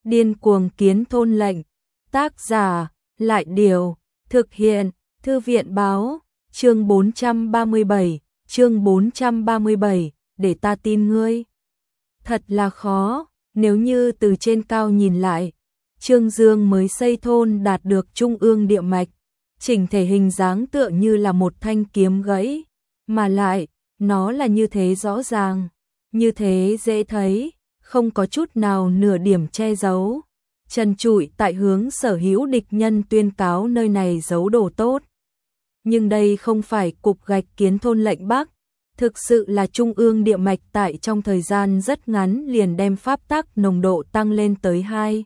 Điên cuồng kiến thôn lệnh. Tác giả, Lại Điều. Thực hiện, Thư viện báo. Chương 437, chương 437, để ta tin ngươi. Thật là khó, nếu như từ trên cao nhìn lại, Trương Dương mới xây thôn đạt được trung ương địa mạch, chỉnh thể hình dáng tựa như là một thanh kiếm gãy, mà lại, nó là như thế rõ ràng, như thế dễ thấy, không có chút nào nửa điểm che giấu. Trần trụi tại hướng sở hữu địch nhân tuyên cáo nơi này giấu đồ tốt. Nhưng đây không phải cục gạch kiến thôn lệnh Bắc, thực sự là trung ương địa mạch tại trong thời gian rất ngắn liền đem pháp tắc nồng độ tăng lên tới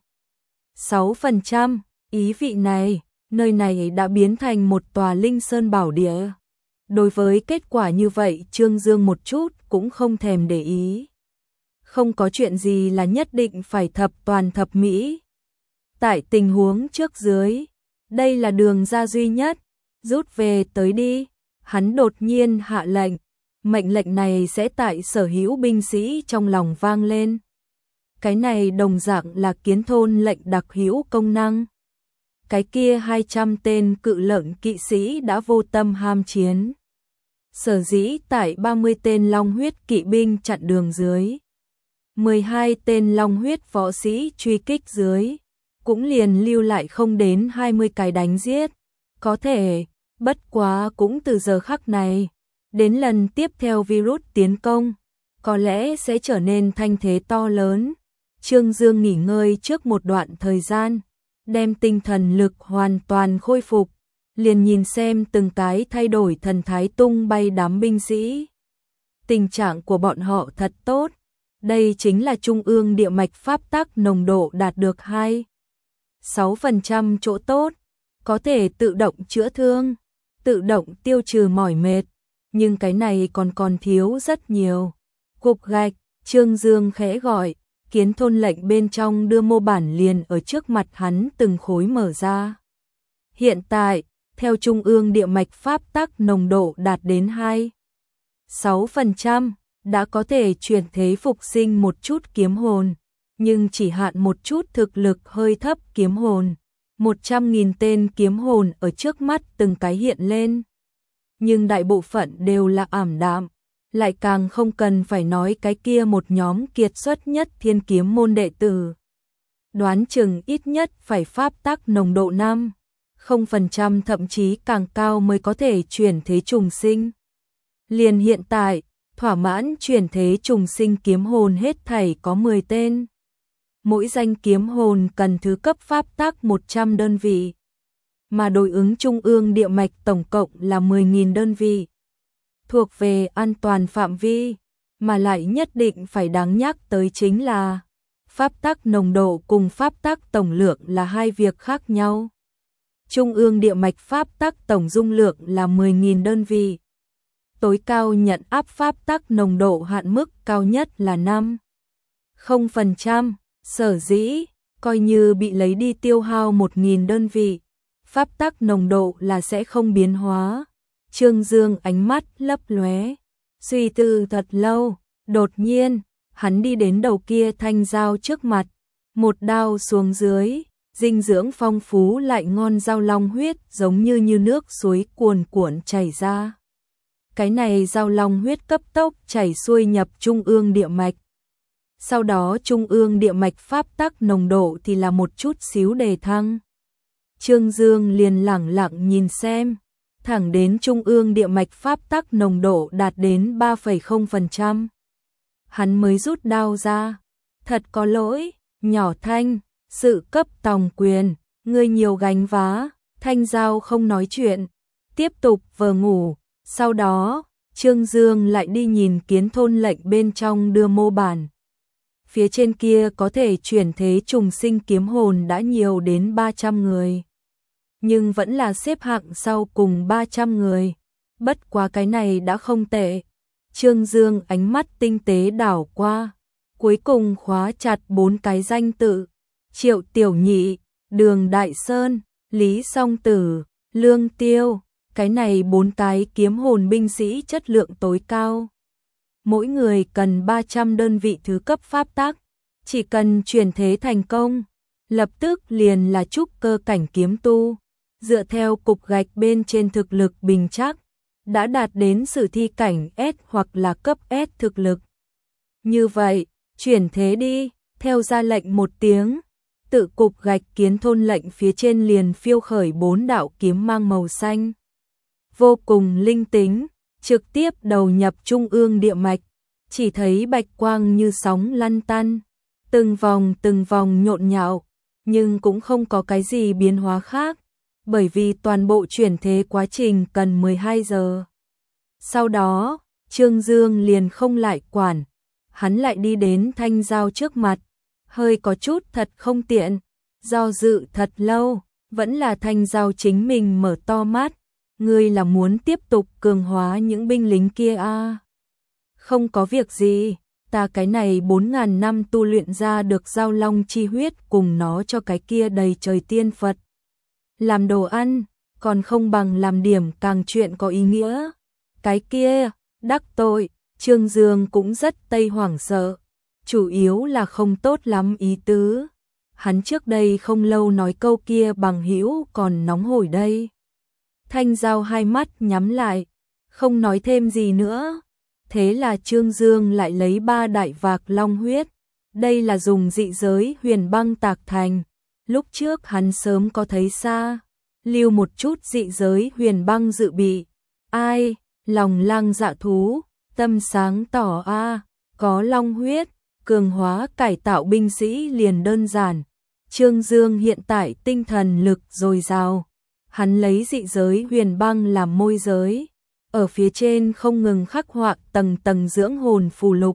6%. Ý vị này, nơi này đã biến thành một tòa linh sơn bảo địa. Đối với kết quả như vậy, Trương Dương một chút cũng không thèm để ý. Không có chuyện gì là nhất định phải thập toàn thập mỹ. Tại tình huống trước dưới, đây là đường ra duy nhất, rút về tới đi. Hắn đột nhiên hạ lệnh, mệnh lệnh này sẽ tại sở hữu binh sĩ trong lòng vang lên. Cái này đồng dạng là kiến thôn lệnh đặc hữu công năng. Cái kia 200 tên cự lợn kỵ sĩ đã vô tâm ham chiến. Sở dĩ tại 30 tên long huyết kỵ binh chặn đường dưới, 12 tên long huyết võ sĩ truy kích dưới, cũng liền lưu lại không đến 20 cái đánh giết. Có thể, bất quá cũng từ giờ khắc này, đến lần tiếp theo virus tiến công, có lẽ sẽ trở nên thanh thế to lớn. Trương Dương nghỉ ngơi trước một đoạn thời gian, đem tinh thần lực hoàn toàn khôi phục, liền nhìn xem từng cái thay đổi thần thái tung bay đám binh sĩ. Tình trạng của bọn họ thật tốt, đây chính là trung ương địa mạch pháp tắc nồng độ đạt được 6% chỗ tốt, có thể tự động chữa thương, tự động tiêu trừ mỏi mệt, nhưng cái này còn thiếu rất nhiều. Cục gạch, Trương Dương khẽ gọi, kiến thôn lệnh bên trong đưa mô bản liền ở trước mặt hắn từng khối mở ra. Hiện tại, theo trung ương địa mạch pháp tắc nồng độ đạt đến 6%, đã có thể chuyển thế phục sinh một chút kiếm hồn, nhưng chỉ hạn một chút thực lực hơi thấp kiếm hồn. 100.000 tên kiếm hồn ở trước mắt từng cái hiện lên, nhưng đại bộ phận đều là ảm đạm, lại càng không cần phải nói cái kia một nhóm kiệt xuất nhất thiên kiếm môn đệ tử. Đoán chừng ít nhất phải pháp tắc nồng độ 0% thậm chí càng cao mới có thể chuyển thế trùng sinh. Liền hiện tại, thỏa mãn chuyển thế trùng sinh kiếm hồn hết thảy có 10 tên. Mỗi danh kiếm hồn cần thứ cấp pháp tắc 100 đơn vị, mà đối ứng trung ương địa mạch tổng cộng là 10.000 đơn vị. Thuộc về an toàn phạm vi, mà lại nhất định phải đáng nhắc tới chính là pháp tắc nồng độ cùng pháp tắc tổng lượng là hai việc khác nhau. Trung ương địa mạch pháp tắc tổng dung lượng là 10.000 đơn vị. Tối cao nhận áp pháp tắc nồng độ hạn mức cao nhất là 0%. Sở dĩ, coi như bị lấy đi tiêu hao 1.000 đơn vị, pháp tắc nồng độ là sẽ không biến hóa. Trương Dương ánh mắt lấp lóe, suy tư thật lâu, đột nhiên, hắn đi đến đầu kia thanh dao trước mặt, một đao xuống dưới, dinh dưỡng phong phú lại ngon dao long huyết giống như nước suối cuồn cuộn chảy ra. Cái này dao long huyết cấp tốc chảy xuôi nhập trung ương địa mạch. Sau đó trung ương địa mạch pháp tắc nồng độ thì là một chút xíu đề thăng. Trương Dương liền lẳng lặng nhìn xem, thẳng đến trung ương địa mạch pháp tắc nồng độ đạt đến 3,0%. Hắn mới rút đao ra. Thật có lỗi, nhỏ Thanh, sự cấp tòng quyền, ngươi nhiều gánh vá. Thanh Giao không nói chuyện, tiếp tục vờ ngủ. Sau đó, Trương Dương lại đi nhìn kiến thôn lệnh bên trong đưa mô bản. Phía trên kia có thể chuyển thế trùng sinh kiếm hồn đã nhiều đến 300 người. Nhưng vẫn là xếp hạng sau cùng 300 người. Bất quá cái này đã không tệ. Trương Dương ánh mắt tinh tế đảo qua. Cuối cùng khóa chặt 4 cái danh tự. Triệu Tiểu Nhị, Đường Đại Sơn, Lý Song Tử, Lương Tiêu. Cái này 4 cái kiếm hồn binh sĩ chất lượng tối cao. Mỗi người cần 300 đơn vị thứ cấp pháp tắc. Chỉ cần chuyển thế thành công, lập tức liền là trúc cơ cảnh kiếm tu, dựa theo cục gạch bên trên thực lực bình chắc, đã đạt đến sử thi cảnh S hoặc là cấp S thực lực. Như vậy, chuyển thế đi, theo ra lệnh một tiếng, tự cục gạch kiến thôn lệnh phía trên liền phiêu khởi 4 đạo kiếm mang màu xanh. Vô cùng linh tính, trực tiếp đầu nhập trung ương địa mạch, chỉ thấy bạch quang như sóng lăn tăn, từng vòng nhộn nhạo, nhưng cũng không có cái gì biến hóa khác, bởi vì toàn bộ chuyển thế quá trình cần 12 giờ. Sau đó, Trương Dương liền không lại quản, hắn lại đi đến Thanh Giao trước mặt, hơi có chút thật không tiện, do dự thật lâu, vẫn là Thanh Giao chính mình mở to mắt, ngươi là muốn tiếp tục cường hóa những binh lính kia à? Không có việc gì, ta cái này 4.000 năm tu luyện ra được giao long chi huyết cùng nó cho cái kia đầy trời tiên Phật. Làm đồ ăn, còn không bằng làm điểm càng chuyện có ý nghĩa. Cái kia, đắc tội, Trương Dương cũng rất tây hoảng sợ, chủ yếu là không tốt lắm ý tứ. Hắn trước đây không lâu nói câu kia bằng hữu còn nóng hổi đây. Thanh Giao hai mắt nhắm lại, không nói thêm gì nữa. Thế là Trương Dương lại lấy 3 đại vạc long huyết. Đây là dùng dị giới huyền băng tạc thành. Lúc trước hắn sớm có thấy xa, lưu một chút dị giới huyền băng dự bị. Ai, lòng lang dạ thú, tâm sáng tỏ a, có long huyết, cường hóa cải tạo binh sĩ liền đơn giản. Trương Dương hiện tại tinh thần lực dồi dào, hắn lấy dị giới huyền băng làm môi giới, ở phía trên không ngừng khắc họa tầng tầng dưỡng hồn phù lục.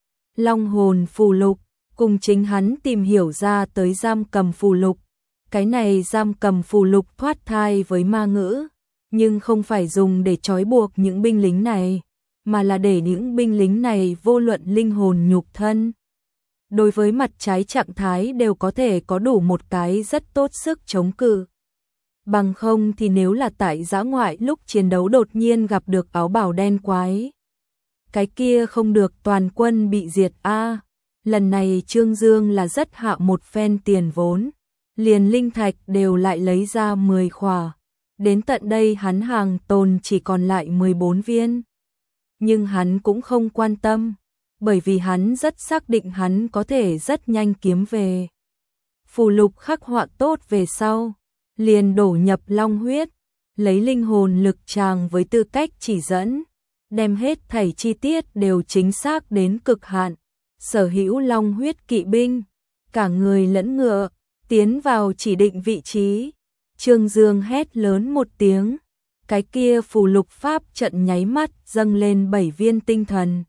Long hồn phù lục, cùng chính hắn tìm hiểu ra tới giam cầm phù lục. Cái này giam cầm phù lục thoát thai với ma ngữ, nhưng không phải dùng để trói buộc những binh lính này, mà là để những binh lính này vô luận linh hồn nhục thân. Đối với mặt trái trạng thái đều có thể có đủ một cái rất tốt sức chống cự. Bằng không thì nếu là tại dã ngoại lúc chiến đấu đột nhiên gặp được áo bào đen quái, cái kia không được toàn quân bị diệt a. Lần này Trương Dương là rất hạ một phen tiền vốn, liền linh thạch đều lại lấy ra 10 khỏa. Đến tận đây hắn hàng tồn chỉ còn lại 14 viên. Nhưng hắn cũng không quan tâm, bởi vì hắn rất xác định hắn có thể rất nhanh kiếm về. Phù lục khắc họa tốt về sau, liền đổ nhập long huyết, lấy linh hồn lực tràng với tư cách chỉ dẫn, đem hết thảy chi tiết đều chính xác đến cực hạn. Sở hữu long huyết kỵ binh, cả người lẫn ngựa, tiến vào chỉ định vị trí. Trương Dương hét lớn một tiếng, cái kia phù lục pháp trận nháy mắt dâng lên 7 viên tinh thần.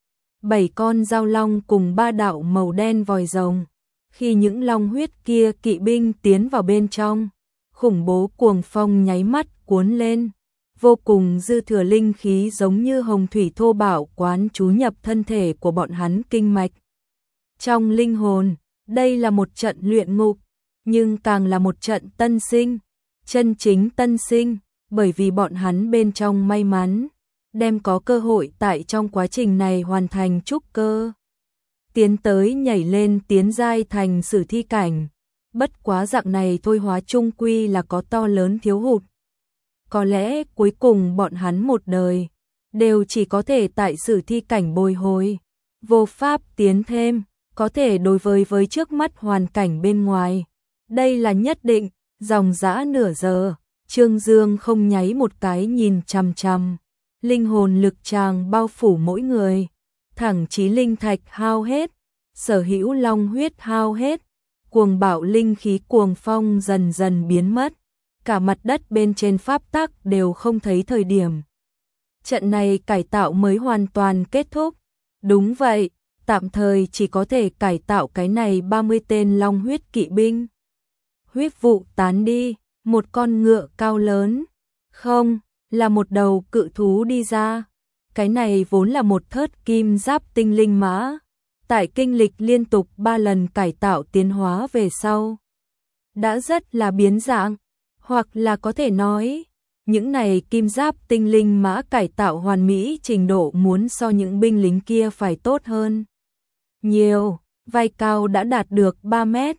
7 con dao long cùng 3 đạo màu đen vòi rồng. Khi những long huyết kia kỵ binh tiến vào bên trong, khủng bố cuồng phong nháy mắt cuốn lên, vô cùng dư thừa linh khí giống như hồng thủy thô bạo quán trú nhập thân thể của bọn hắn kinh mạch. Trong linh hồn, đây là một trận luyện ngục, nhưng càng là một trận tân sinh, chân chính tân sinh, bởi vì bọn hắn bên trong may mắn, đem có cơ hội tại trong quá trình này hoàn thành trúc cơ. Tiến tới nhảy lên tiến giai thành sử thi cảnh, bất quá dạng này thôi hóa chung quy là có to lớn thiếu hụt. Có lẽ cuối cùng bọn hắn một đời, đều chỉ có thể tại sử thi cảnh bồi hồi, vô pháp tiến thêm, có thể đối với trước mắt hoàn cảnh bên ngoài. Đây là nhất định, dòng dã nửa giờ, Trương Dương không nháy một cái nhìn chằm chằm, linh hồn lực tràng bao phủ mỗi người, thẳng chí linh thạch hao hết, sở hữu long huyết hao hết, cuồng bạo linh khí cuồng phong dần dần biến mất, cả mặt đất bên trên pháp tắc đều không thấy thời điểm. Trận này cải tạo mới hoàn toàn kết thúc. Đúng vậy, tạm thời chỉ có thể cải tạo cái này 30 tên long huyết kỵ binh. Huyết vụ tán đi, một con ngựa cao lớn, không, là một đầu cự thú đi ra. Cái này vốn là một thớt kim giáp tinh linh mã, tại kinh lịch liên tục 3 lần cải tạo tiến hóa về sau, đã rất là biến dạng, hoặc là có thể nói, những này kim giáp tinh linh mã cải tạo hoàn mỹ trình độ muốn so những binh lính kia phải tốt hơn nhiều, vai cao đã đạt được 3 mét,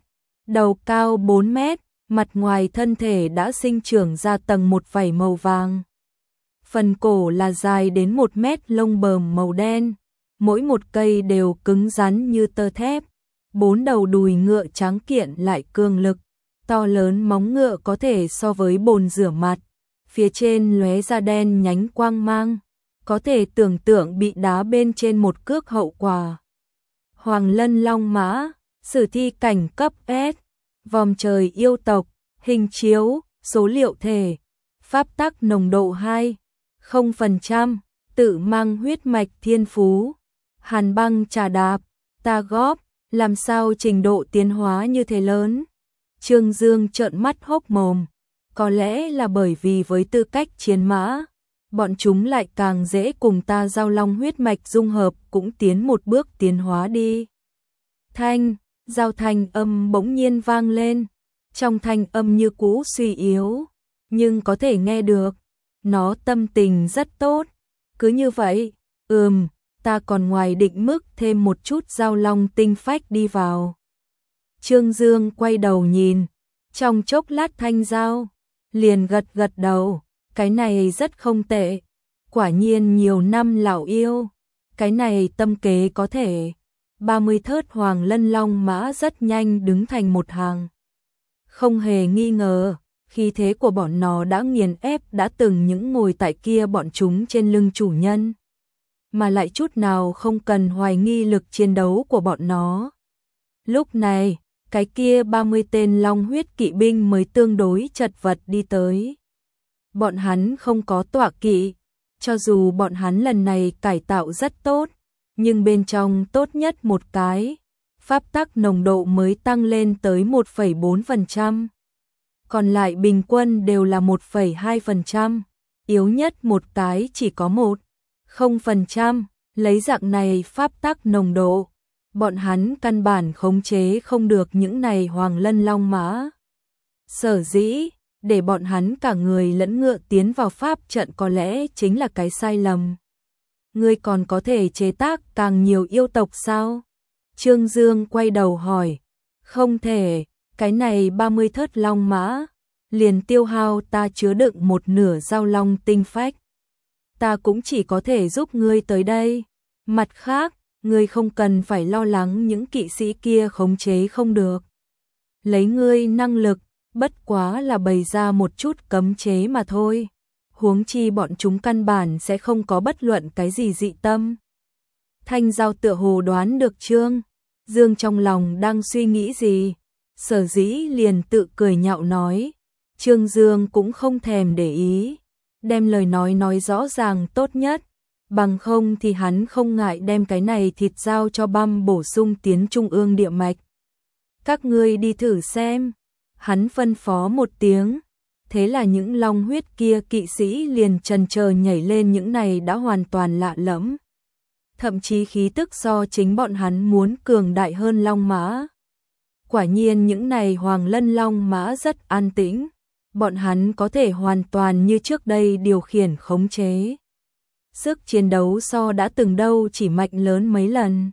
đầu cao 4 mét, mặt ngoài thân thể đã sinh trưởng ra tầng một vảy màu vàng. Phần cổ là dài đến 1 mét, lông bờm màu đen, mỗi một cây đều cứng rắn như tơ thép. 4 đầu đùi ngựa trắng kiện lại cường lực, to lớn móng ngựa có thể so với bồn rửa mặt, phía trên lóe ra đen nhánh quang mang, có thể tưởng tượng bị đá bên trên một cước hậu quả. Hoàng Lân Long Mã, sử thi cảnh cấp S, vòm trời yêu tộc, hình chiếu, số liệu thể, pháp tắc nồng độ 2, 0%, tự mang huyết mạch thiên phú, hàn băng trà đạp, ta góp, làm sao trình độ tiến hóa như thế lớn? Trương Dương trợn mắt hốc mồm, có lẽ là bởi vì với tư cách chiến mã, bọn chúng lại càng dễ cùng ta giao long huyết mạch dung hợp, cũng tiến một bước tiến hóa đi. Giao thanh âm bỗng nhiên vang lên, trong thanh âm như cũ suy yếu, nhưng có thể nghe được, nó tâm tình rất tốt, cứ như vậy, ta còn ngoài định mức thêm một chút giao long tinh phách đi vào. Trương Dương quay đầu nhìn, trong chốc lát Thanh Giao liền gật gật đầu, cái này rất không tệ, quả nhiên nhiều năm lão yêu, cái này tâm kế có thể. 30 thớt Hoàng Lân Long Mã rất nhanh đứng thành một hàng. Không hề nghi ngờ, khí thế của bọn nó đã nghiền ép đã từng những ngồi tại kia bọn chúng trên lưng chủ nhân, mà lại chút nào không cần hoài nghi lực chiến đấu của bọn nó. Lúc này, cái kia 30 tên long huyết kỵ binh mới tương đối chật vật đi tới. Bọn hắn không có tọa kỵ, cho dù bọn hắn lần này cải tạo rất tốt, nhưng bên trong tốt nhất một cái, pháp tắc nồng độ mới tăng lên tới 1,4%. Còn lại bình quân đều là 1,2%, yếu nhất một cái chỉ có 1,0%, lấy dạng này pháp tắc nồng độ, bọn hắn căn bản khống chế không được những này Hoàng Lân Long Mã. Sở dĩ, để bọn hắn cả người lẫn ngựa tiến vào pháp trận có lẽ chính là cái sai lầm. Ngươi còn có thể chế tác càng nhiều yêu tộc sao? Trương Dương quay đầu hỏi. Không thể, cái này 30 thớt long mã, liền tiêu hao ta chứa đựng một nửa giao long tinh phách. Ta cũng chỉ có thể giúp ngươi tới đây. Mặt khác, ngươi không cần phải lo lắng những kỵ sĩ kia khống chế không được. Lấy ngươi năng lực, bất quá là bày ra một chút cấm chế mà thôi. Huống chi bọn chúng căn bản sẽ không có bất luận cái gì dị tâm. Thanh Giao tựa hồ đoán được Trương Dương trong lòng đang suy nghĩ gì, sở dĩ liền tự cười nhạo nói. Trương Dương cũng không thèm để ý, đem lời nói rõ ràng tốt nhất, bằng không thì hắn không ngại đem cái này thịt giao cho băm bổ sung tiến trung ương địa mạch. Các ngươi đi thử xem, hắn phân phó một tiếng. Thế là những long huyết kia kỵ sĩ liền chần chờ nhảy lên những này đã hoàn toàn lạ lẫm. Thậm chí khí tức so chính bọn hắn muốn cường đại hơn long mã. Quả nhiên những này Hoàng Lân Long Mã rất an tĩnh, bọn hắn có thể hoàn toàn như trước đây điều khiển khống chế. Sức chiến đấu so đã từng đâu chỉ mạnh lớn mấy lần.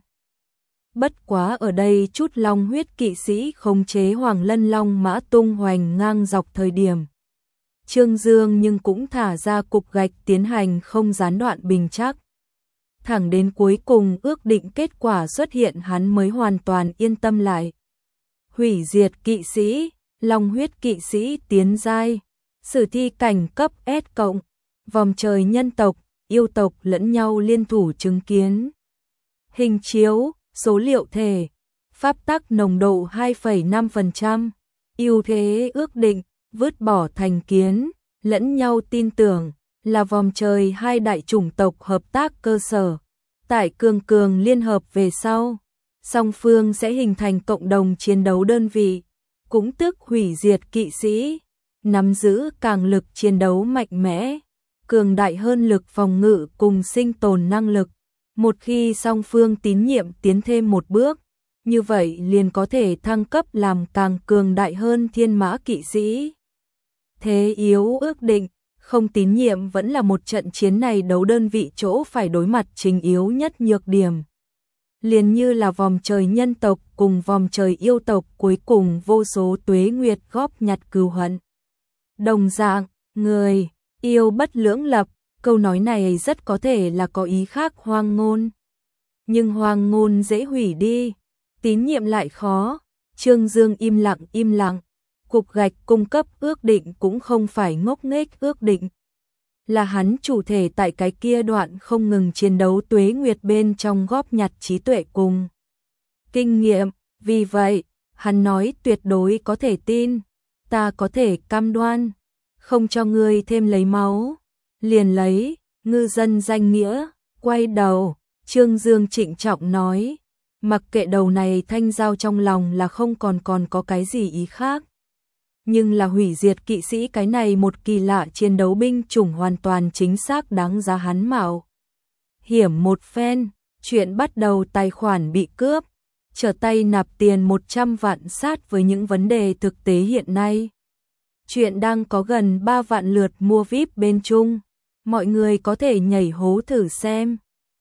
Bất quá ở đây chút long huyết kỵ sĩ khống chế Hoàng Lân Long Mã tung hoành ngang dọc thời điểm. Trương Dương nhưng cũng thả ra cục gạch tiến hành không gián đoạn bình trắc. Thẳng đến cuối cùng ước định kết quả xuất hiện hắn mới hoàn toàn yên tâm lại. Hủy diệt kỵ sĩ, long huyết kỵ sĩ tiến giai, sử thi cảnh cấp S+, vòng trời nhân tộc, yêu tộc lẫn nhau liên thủ chứng kiến. Hình chiếu, số liệu thể, pháp tắc nồng độ 2,5%, ưu thế ước định, vứt bỏ thành kiến, lẫn nhau tin tưởng, là vòng trời hai đại chủng tộc hợp tác cơ sở. Tại cường liên hợp về sau, song phương sẽ hình thành cộng đồng chiến đấu đơn vị, cũng tức hủy diệt kỵ sĩ, nắm giữ càng lực chiến đấu mạnh mẽ, cường đại hơn lực phòng ngự cùng sinh tồn năng lực. Một khi song phương tín nhiệm tiến thêm một bước, như vậy liền có thể thăng cấp làm càng cường đại hơn thiên mã kỵ sĩ. Thế yếu ước định, không tín nhiệm vẫn là một trận chiến này đấu đơn vị chỗ phải đối mặt chính yếu nhất nhược điểm. liền như là vòm trời nhân tộc cùng vòm trời yêu tộc cuối cùng vô số tuế nguyệt góp nhặt cừu hận. Đồng dạng, người, yêu bất lưỡng lập, câu nói này rất có thể là có ý khác hoang ngôn. Nhưng hoang ngôn dễ hủy đi, tín nhiệm lại khó. Trương Dương im lặng, cục gạch cung cấp ước định cũng không phải ngốc nghếch ước định. Là hắn chủ thể tại cái kia đoạn không ngừng chiến đấu tuế nguyệt bên trong góp nhặt trí tuệ cùng kinh nghiệm, vì vậy, hắn nói tuyệt đối có thể tin, ta có thể cam đoan, không cho ngươi thêm lấy máu, liền lấy, ngư dân danh nghĩa, quay đầu, Trương Dương trịnh trọng nói, mặc kệ đầu này thanh giao trong lòng là không còn có cái gì ý khác. Nhưng là hủy diệt kỵ sĩ cái này một kỳ lạ chiến đấu binh chủng hoàn toàn chính xác đáng giá hắn mạo hiểm một phen, chuyện bắt đầu tài khoản bị cướp, trở tay nạp tiền 100 vạn sát với những vấn đề thực tế hiện nay. Chuyện đang có gần 3 vạn lượt mua VIP bên chung, mọi người có thể nhảy hố thử xem.